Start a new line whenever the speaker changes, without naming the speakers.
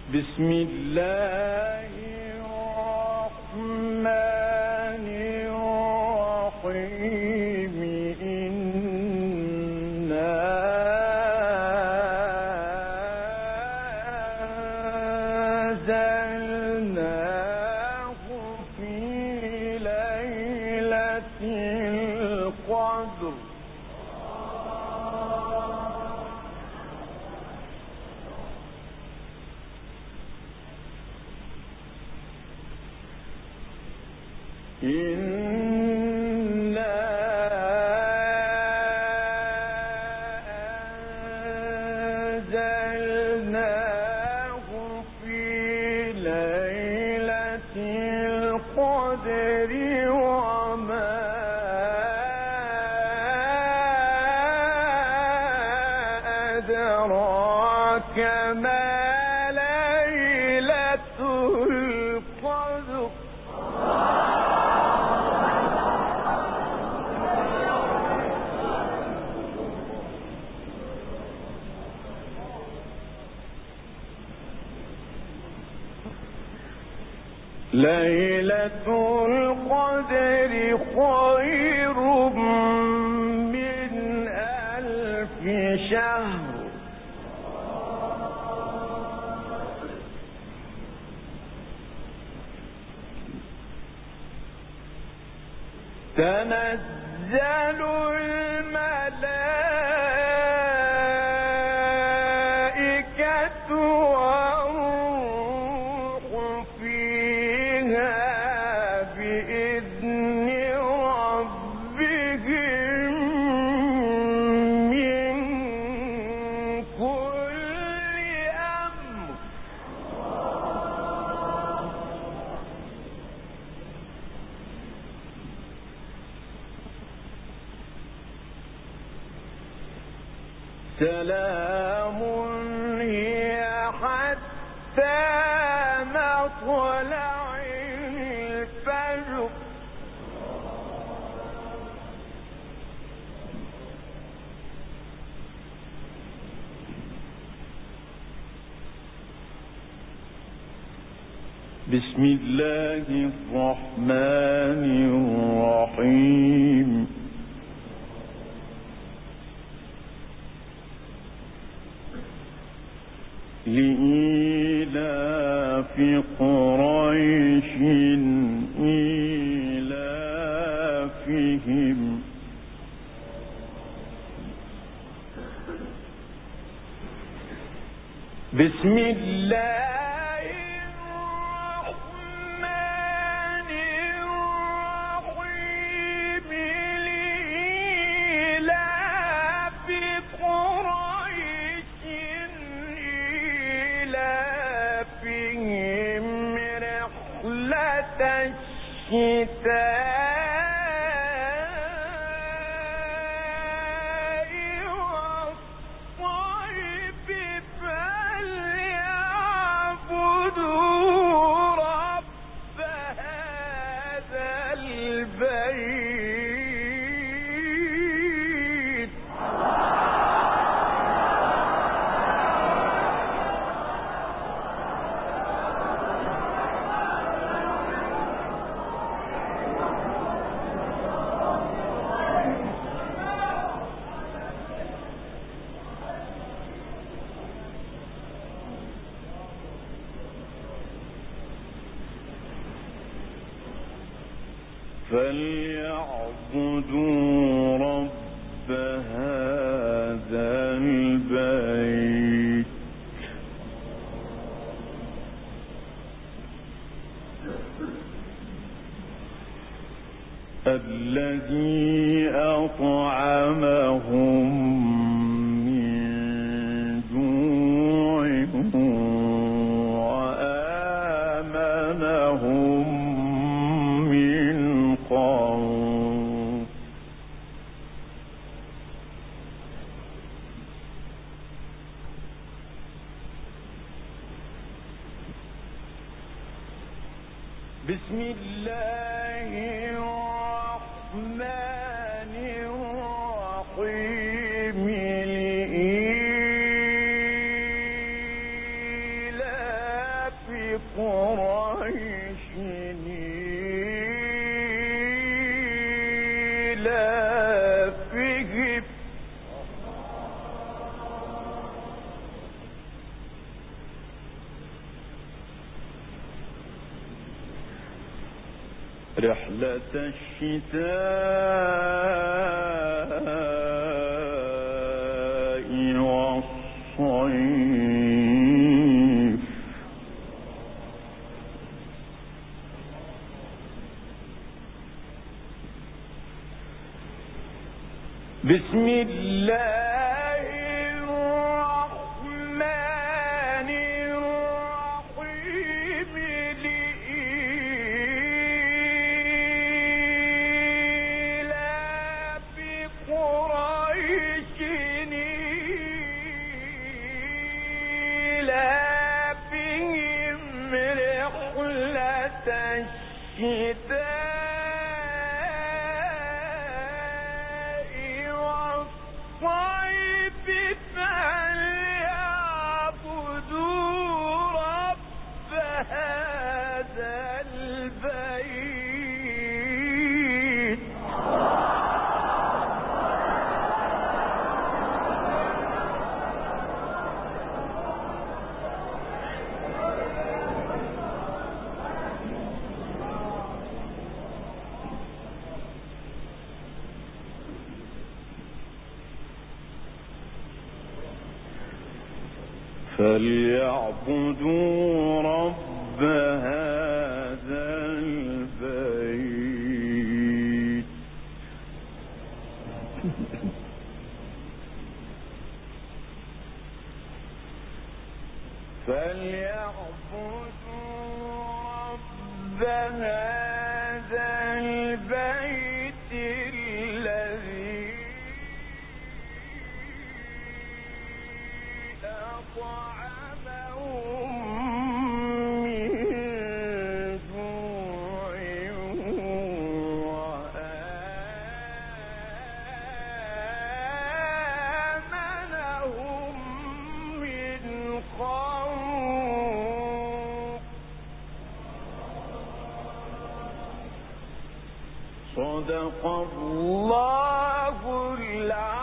بسم الله الرحمن الرحيم إنا أنزلناه في ليلة القدر إنا أنزلناه في ليلة القدر وما أدراك ما ليلة القدر ليلة القدر خير من 1000 شهر تنزل الملائكة والروح فيها بإذن ربهم من كل أمر سلام هي حتى مطلع الفجر بسم الله الرحمن الرحيم لإيلاف قريش إيلافهم بسم الله الرحمن الرحيم لإيلاف قريش إيلافهم رحلة الشتاء والصيف فليعبدوا رب هذا البيت فليعبدوا رب هذا البيت الذي أطعمهم من جوع وآمنهم من خوف بسم الله الرحمن الرحيم لإيلاف قريش إيلافهم رحلة الشتاء والصيف بسم الله الرحمن الرحيم لإيلاف قريش إيلافهم رحلة الشتاء فليعبدوا رب هذا البيت الذي أطعمهم من جوع وآمنهم من خوف صدق الله العظيم.